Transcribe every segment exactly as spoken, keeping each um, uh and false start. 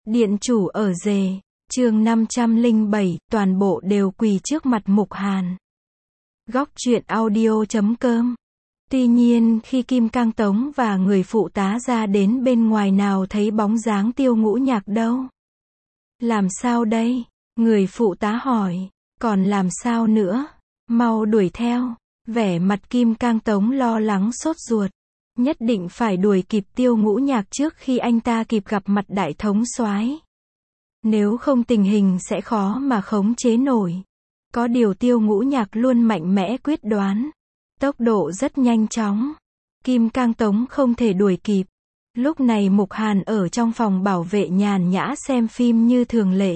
Điện chủ ở Dề, chương năm trăm lẻ bảy, toàn bộ đều quỳ trước mặt Mục Hàn. Góc truyện audio chấm com. Tuy nhiên khi Kim Cang Tống và người phụ tá ra đến bên ngoài nào thấy bóng dáng Tiêu Ngũ Nhạc đâu. Làm sao đây? Người phụ tá hỏi. Còn làm sao nữa? Mau đuổi theo. Vẻ mặt Kim Cang Tống lo lắng sốt ruột. Nhất định phải đuổi kịp Tiêu Ngũ Nhạc trước khi anh ta kịp gặp mặt đại thống soái. Nếu không tình hình sẽ khó mà khống chế nổi. Có điều Tiêu Ngũ Nhạc luôn mạnh mẽ quyết đoán. Tốc độ rất nhanh chóng. Kim Cang Tống không thể đuổi kịp. Lúc này Mục Hàn ở trong phòng bảo vệ nhàn nhã xem phim như thường lệ.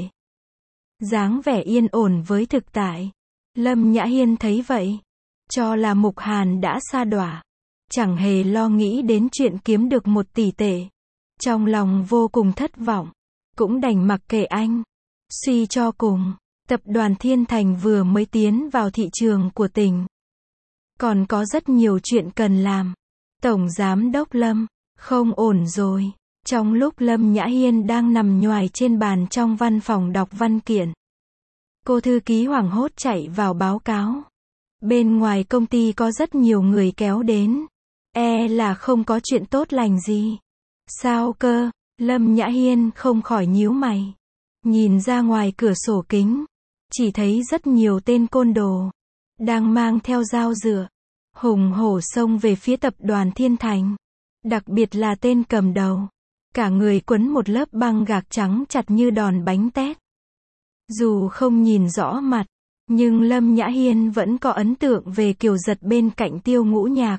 Dáng vẻ yên ổn với thực tại. Lâm Nhã Hiên thấy vậy. Cho là Mục Hàn đã sa đọa. Chẳng hề lo nghĩ đến chuyện kiếm được một tỷ tệ. Trong lòng vô cùng thất vọng. Cũng đành mặc kệ anh. Suy cho cùng, tập đoàn Thiên Thành vừa mới tiến vào thị trường của tỉnh. Còn có rất nhiều chuyện cần làm. Tổng Giám đốc Lâm, không ổn rồi. Trong lúc Lâm Nhã Hiên đang nằm nhoài trên bàn trong văn phòng đọc văn kiện. Cô thư ký hoảng hốt chạy vào báo cáo. Bên ngoài công ty có rất nhiều người kéo đến. E là không có chuyện tốt lành gì. Sao cơ? Lâm Nhã Hiên không khỏi nhíu mày. Nhìn ra ngoài cửa sổ kính. Chỉ thấy rất nhiều tên côn đồ. Đang mang theo dao dựa. Hùng hổ xông về phía tập đoàn Thiên Thành. Đặc biệt là tên cầm đầu. Cả người quấn một lớp băng gạc trắng chặt như đòn bánh tét. Dù không nhìn rõ mặt. Nhưng Lâm Nhã Hiên vẫn có ấn tượng về Kiều Giật bên cạnh Tiêu Ngũ Nhạc.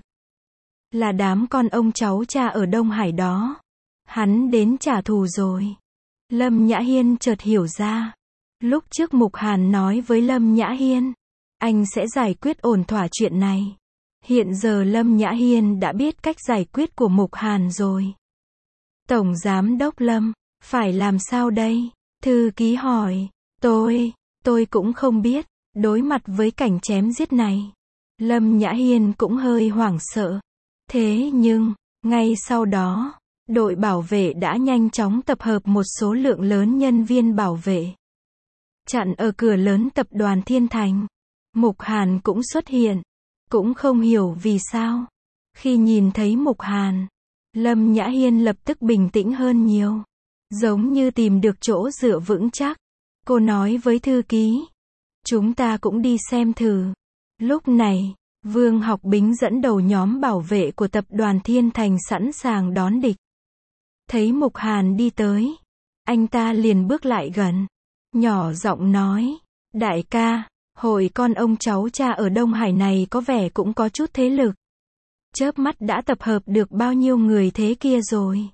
Là đám con ông cháu cha ở Đông Hải đó. Hắn đến trả thù rồi. Lâm Nhã Hiên chợt hiểu ra. Lúc trước Mục Hàn nói với Lâm Nhã Hiên. Anh sẽ giải quyết ổn thỏa chuyện này. Hiện giờ Lâm Nhã Hiên đã biết cách giải quyết của Mục Hàn rồi. Tổng Giám đốc Lâm, phải làm sao đây? Thư ký hỏi. Tôi, tôi cũng không biết. Đối mặt với cảnh chém giết này. Lâm Nhã Hiên cũng hơi hoảng sợ. Thế nhưng, ngay sau đó, đội bảo vệ đã nhanh chóng tập hợp một số lượng lớn nhân viên bảo vệ. Chặn ở cửa lớn tập đoàn Thiên Thành. Mục Hàn cũng xuất hiện. Cũng không hiểu vì sao. Khi nhìn thấy Mục Hàn, Lâm Nhã Hiên lập tức bình tĩnh hơn nhiều. Giống như tìm được chỗ dựa vững chắc. Cô nói với thư ký. Chúng ta cũng đi xem thử. Lúc này, Vương Học Bính dẫn đầu nhóm bảo vệ của tập đoàn Thiên Thành sẵn sàng đón địch. Thấy Mục Hàn đi tới. Anh ta liền bước lại gần. Nhỏ giọng nói. Đại ca, hội con ông cháu cha ở Đông Hải này có vẻ cũng có chút thế lực. Chớp mắt đã tập hợp được bao nhiêu người thế kia rồi.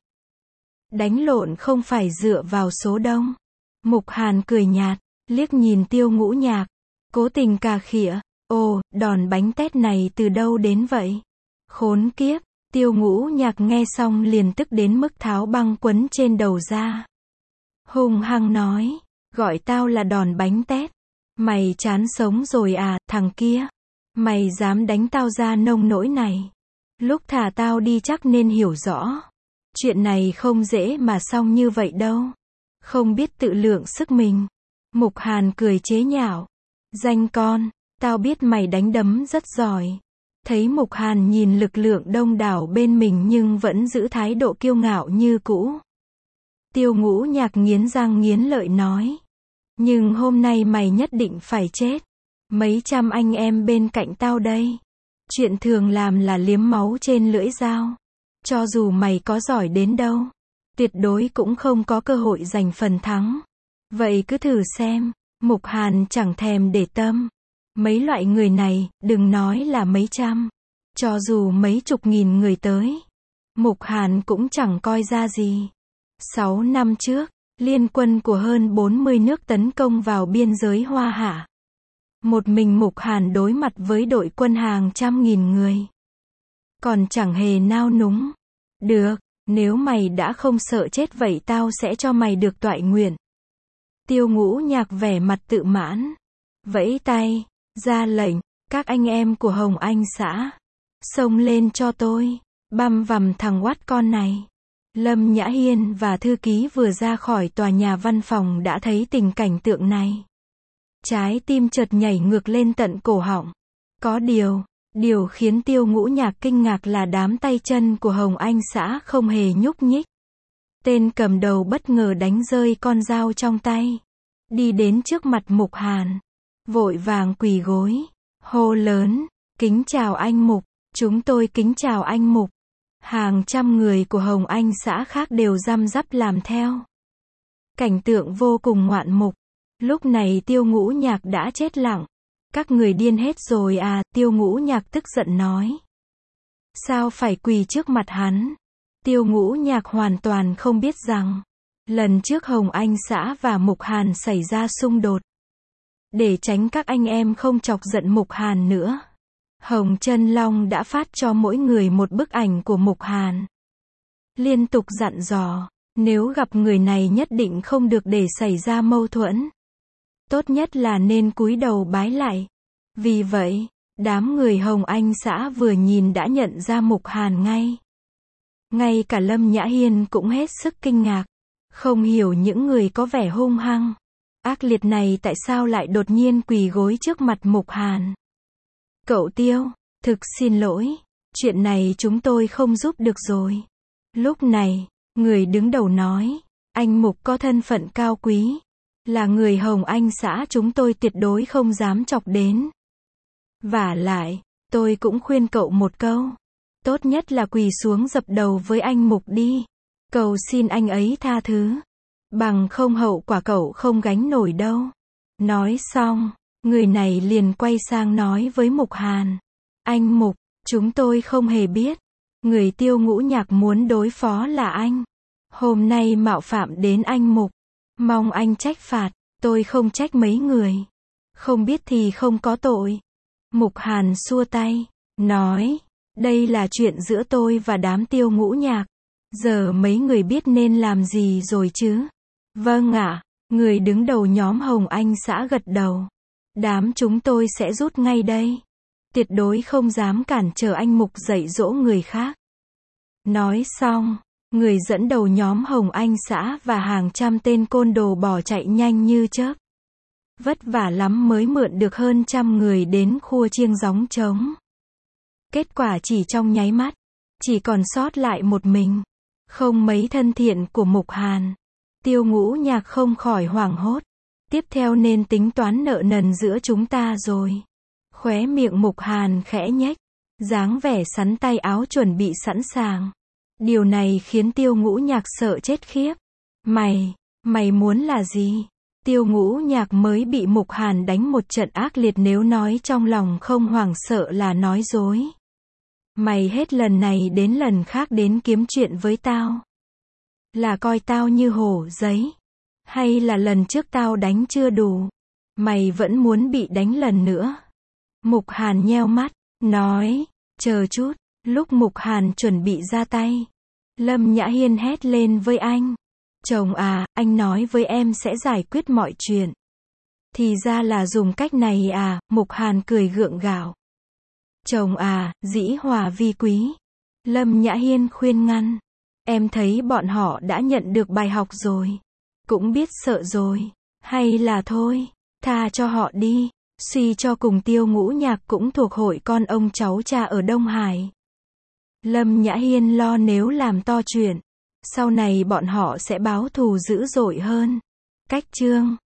Đánh lộn không phải dựa vào số đông. Mục Hàn cười nhạt. Liếc nhìn Tiêu Ngũ Nhạc. Cố tình cà khịa. Ồ, đòn bánh tét này từ đâu đến vậy? Khốn kiếp. Tiêu Ngũ Nhạc nghe xong liền tức đến mức tháo băng quấn trên đầu ra. Hung hăng nói. Gọi tao là đòn bánh tét. Mày chán sống rồi à, thằng kia. Mày dám đánh tao ra nông nỗi này. Lúc thả tao đi chắc nên hiểu rõ. Chuyện này không dễ mà xong như vậy đâu. Không biết tự lượng sức mình. Mục Hàn cười chế nhạo. Danh con, tao biết mày đánh đấm rất giỏi. Thấy Mục Hàn nhìn lực lượng đông đảo bên mình nhưng vẫn giữ thái độ kiêu ngạo như cũ. Tiêu Ngũ Nhạc nghiến răng nghiến lợi nói. Nhưng hôm nay mày nhất định phải chết. Mấy trăm anh em bên cạnh tao đây. Chuyện thường làm là liếm máu trên lưỡi dao. Cho dù mày có giỏi đến đâu, tuyệt đối cũng không có cơ hội giành phần thắng. Vậy cứ thử xem. Mục Hàn chẳng thèm để tâm. Mấy loại người này, đừng nói là mấy trăm. Cho dù mấy chục nghìn người tới. Mục Hàn cũng chẳng coi ra gì. Sáu năm trước, liên quân của hơn bốn mươi nước tấn công vào biên giới Hoa Hạ. Một mình Mục Hàn đối mặt với đội quân hàng trăm nghìn người. Còn chẳng hề nao núng. Được, nếu mày đã không sợ chết vậy tao sẽ cho mày được toại nguyện. Tiêu Ngũ Nhạc vẻ mặt tự mãn. Vẫy tay, ra lệnh, các anh em của Hồng Anh xã. Xông lên cho tôi, băm vằm thằng oát con này. Lâm Nhã Hiên và thư ký vừa ra khỏi tòa nhà văn phòng đã thấy tình cảnh tượng này. Trái tim chợt nhảy ngược lên tận cổ họng. Có điều, điều khiến Tiêu Ngũ Nhạc kinh ngạc là đám tay chân của Hồng Anh xã không hề nhúc nhích. Tên cầm đầu bất ngờ đánh rơi con dao trong tay. Đi đến trước mặt Mục Hàn. Vội vàng quỳ gối. Hô lớn, kính chào anh Mục, chúng tôi kính chào anh Mục. Hàng trăm người của Hồng Anh xã khác đều răm rắp làm theo. Cảnh tượng vô cùng ngoạn mục. Lúc này Tiêu Ngũ Nhạc đã chết lặng. Các người điên hết rồi à, Tiêu Ngũ Nhạc tức giận nói. Sao phải quỳ trước mặt hắn? Tiêu Ngũ Nhạc hoàn toàn không biết rằng, lần trước Hồng Anh xã và Mục Hàn xảy ra xung đột. Để tránh các anh em không chọc giận Mục Hàn nữa, Hồng Chân Long đã phát cho mỗi người một bức ảnh của Mục Hàn. Liên tục dặn dò, nếu gặp người này nhất định không được để xảy ra mâu thuẫn. Tốt nhất là nên cúi đầu bái lại. Vì vậy, đám người Hồng Anh xã vừa nhìn đã nhận ra Mục Hàn ngay. Ngay cả Lâm Nhã Hiên cũng hết sức kinh ngạc. Không hiểu những người có vẻ hung hăng, ác liệt này tại sao lại đột nhiên quỳ gối trước mặt Mục Hàn. Cậu Tiêu, thực xin lỗi, chuyện này chúng tôi không giúp được rồi. Lúc này, người đứng đầu nói, anh Mục có thân phận cao quý, là người Hồng Anh xã chúng tôi tuyệt đối không dám chọc đến. Vả lại, tôi cũng khuyên cậu một câu, tốt nhất là quỳ xuống dập đầu với anh Mục đi, cầu xin anh ấy tha thứ, bằng không hậu quả cậu không gánh nổi đâu. Nói xong, người này liền quay sang nói với Mục Hàn, anh Mục, chúng tôi không hề biết, người Tiêu Ngũ Nhạc muốn đối phó là anh. Hôm nay mạo phạm đến anh Mục, mong anh trách phạt, tôi không trách mấy người. Không biết thì không có tội. Mục Hàn xua tay, nói, đây là chuyện giữa tôi và đám Tiêu Ngũ Nhạc. Giờ mấy người biết nên làm gì rồi chứ? Vâng ạ, người đứng đầu nhóm Hồng Anh xã gật đầu. Đám chúng tôi sẽ rút ngay đây. Tuyệt đối không dám cản trở anh Mục dạy dỗ người khác. Nói xong, người dẫn đầu nhóm Hồng Anh xã và hàng trăm tên côn đồ bỏ chạy nhanh như chớp. Vất vả lắm mới mượn được hơn trăm người đến khua chiêng gióng trống. Kết quả chỉ trong nháy mắt, chỉ còn sót lại một mình, không mấy thân thiện của Mục Hàn. Tiêu Ngũ Nhạc không khỏi hoảng hốt. Tiếp theo nên tính toán nợ nần giữa chúng ta rồi. Khóe miệng Mục Hàn khẽ nhếch, dáng vẻ sắn tay áo chuẩn bị sẵn sàng. Điều này khiến Tiêu Ngũ Nhạc sợ chết khiếp. Mày, mày muốn là gì? Tiêu Ngũ Nhạc mới bị Mục Hàn đánh một trận ác liệt, nếu nói trong lòng không hoảng sợ là nói dối. Mày hết lần này đến lần khác đến kiếm chuyện với tao. Là coi tao như hổ giấy? Hay là lần trước tao đánh chưa đủ? Mày vẫn muốn bị đánh lần nữa? Mục Hàn nheo mắt, nói, chờ chút. Lúc Mục Hàn chuẩn bị ra tay, Lâm Nhã Hiên hét lên với anh. Chồng à, anh nói với em sẽ giải quyết mọi chuyện. Thì ra là dùng cách này à, Mục Hàn cười gượng gạo. Chồng à, dĩ hòa vi quý. Lâm Nhã Hiên khuyên ngăn. Em thấy bọn họ đã nhận được bài học rồi. Cũng biết sợ rồi. Hay là thôi, tha cho họ đi. Suy cho cùng Tiêu Ngũ Nhạc cũng thuộc hội con ông cháu cha ở Đông Hải. Lâm Nhã Hiên lo nếu làm to chuyện, sau này bọn họ sẽ báo thù dữ dội hơn. Cách chương